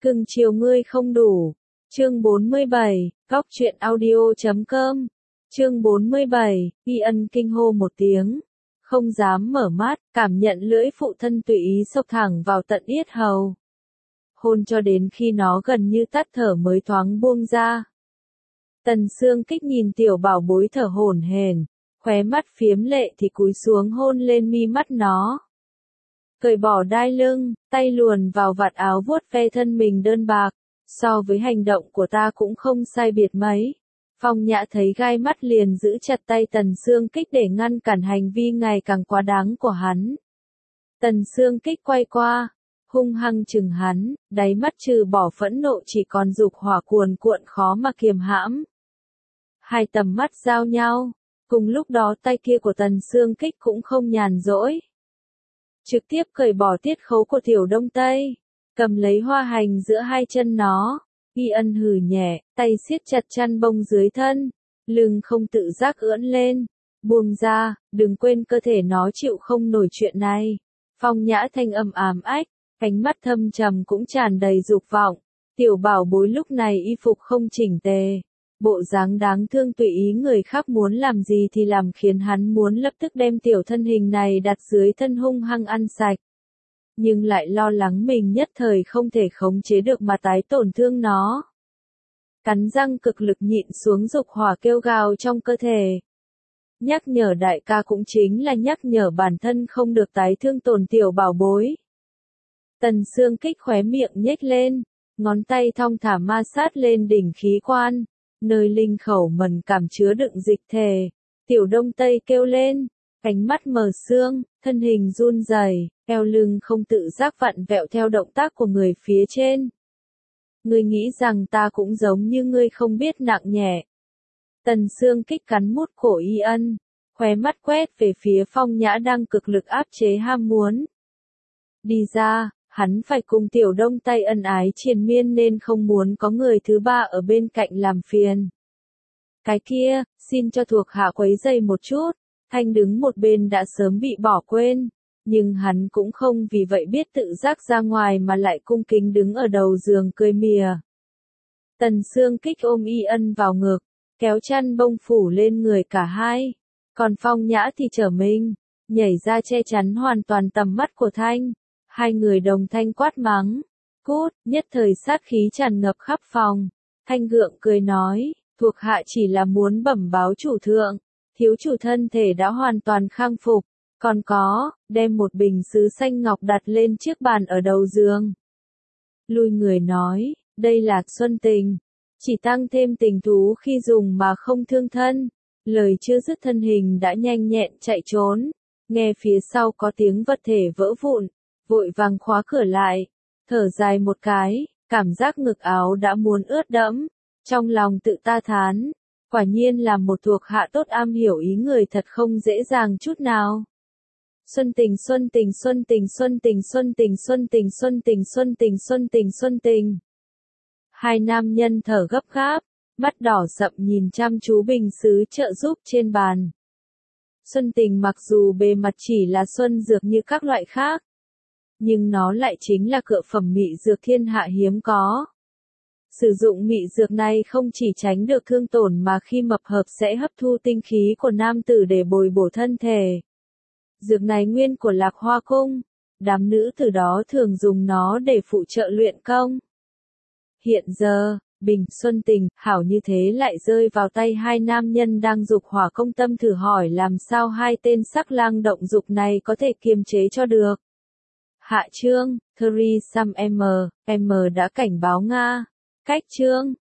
Cưng chiều ngươi không đủ. Chương 47, Góc truyện audio.com. Chương 47, Ân kinh hô một tiếng. Không dám mở mắt, cảm nhận lưỡi phụ thân tùy ý xộc thẳng vào tận yết hầu. Hôn cho đến khi nó gần như tắt thở mới thoáng buông ra. Tần Sương Kích nhìn tiểu bảo bối thở hổn hển, khóe mắt phiếm lệ thì cúi xuống hôn lên mi mắt nó. Cởi bỏ đai lưng, tay luồn vào vạt áo vuốt ve thân mình đơn bạc, so với hành động của ta cũng không sai biệt mấy. Phong Nhã thấy gai mắt liền giữ chặt tay Tần Sương Kích để ngăn cản hành vi ngày càng quá đáng của hắn. Tần Sương Kích quay qua, hung hăng chừng hắn, đáy mắt trừ bỏ phẫn nộ chỉ còn dục hỏa cuồn cuộn khó mà kiềm hãm. Hai tầm mắt giao nhau, cùng lúc đó tay kia của Tần Sương Kích cũng không nhàn rỗi. Trực tiếp cởi bỏ tiết khấu của Tiểu Đông Tây, cầm lấy hoa hành giữa hai chân nó. Ân hừ nhẹ, tay siết chặt chăn bông dưới thân, lưng không tự giác ưỡn lên. Buông ra, đừng quên cơ thể nó chịu không nổi chuyện này. Phong Nhã thanh âm ám ách, ánh mắt thâm trầm cũng tràn đầy dục vọng. Tiểu bảo bối lúc này y phục không chỉnh tề, bộ dáng đáng thương tùy ý người khác muốn làm gì thì làm, khiến hắn muốn lập tức đem tiểu thân hình này đặt dưới thân hung hăng ăn sạch. Nhưng lại lo lắng mình nhất thời không thể khống chế được mà tái tổn thương nó. Cắn răng cực lực nhịn xuống dục hỏa kêu gào trong cơ thể. Nhắc nhở đại ca cũng chính là nhắc nhở bản thân không được tái thương tổn tiểu bảo bối. Tần Sương Kích khóe miệng nhếch lên, ngón tay thong thả ma sát lên đỉnh khí quan, nơi linh khẩu mần cảm chứa đựng dịch thể. Tiểu Đông Tây kêu lên, ánh mắt mờ sương, thân hình run rẩy, eo lưng không tự giác vặn vẹo theo động tác của người phía trên. Ngươi nghĩ rằng ta cũng giống như ngươi không biết nặng nhẹ. Tần Sương Kích cắn mút cổ Ân, khóe mắt quét về phía Phong Nhã đang cực lực áp chế ham muốn. Đi ra, hắn phải cùng Tiểu Đông Tây ân ái triền miên nên không muốn có người thứ ba ở bên cạnh làm phiền. Cái kia, xin cho thuộc hạ quấy rầy một chút. Thanh đứng một bên đã sớm bị bỏ quên, nhưng hắn cũng không vì vậy biết tự giác ra ngoài mà lại cung kính đứng ở đầu giường cười mỉa. Tần Sương Kích ôm Ân vào ngực, kéo chăn bông phủ lên người cả hai, còn Phong Nhã thì trở mình, nhảy ra che chắn hoàn toàn tầm mắt của Thanh. Hai người đồng thanh quát mắng, cút, nhất thời sát khí tràn ngập khắp phòng. Thanh gượng cười nói, thuộc hạ chỉ là muốn bẩm báo chủ thượng. Thiếu chủ thân thể đã hoàn toàn khang phục, còn có, đem một bình sứ xanh ngọc đặt lên chiếc bàn ở đầu giường. Lui người nói, đây là xuân tình, chỉ tăng thêm tình thú khi dùng mà không thương thân. Lời chưa dứt thân hình đã nhanh nhẹn chạy trốn, nghe phía sau có tiếng vật thể vỡ vụn, vội vàng khóa cửa lại, thở dài một cái, cảm giác ngực áo đã muốn ướt đẫm, trong lòng tự ta thán. Quả nhiên là một thuộc hạ tốt am hiểu ý người thật không dễ dàng chút nào. Xuân tình xuân tình xuân tình xuân tình xuân tình xuân tình xuân tình xuân tình xuân tình xuân tình. Hai nam nhân thở gấp gáp, mắt đỏ sậm nhìn chăm chú bình sứ trợ giúp trên bàn. Xuân tình mặc dù bề mặt chỉ là xuân dược như các loại khác, nhưng nó lại chính là cựa phẩm mị dược thiên hạ hiếm có. Sử dụng mị dược này không chỉ tránh được thương tổn mà khi mập hợp sẽ hấp thu tinh khí của nam tử để bồi bổ thân thể. Dược này nguyên của Lạc Hoa Cung, đám nữ từ đó thường dùng nó để phụ trợ luyện công. Hiện giờ, bình xuân tình, hảo như thế lại rơi vào tay hai nam nhân đang dục hỏa công tâm, thử hỏi làm sao hai tên sắc lang động dục này có thể kiềm chế cho được. Hạ chương, Theresa M đã cảnh báo Nga. Cách chương,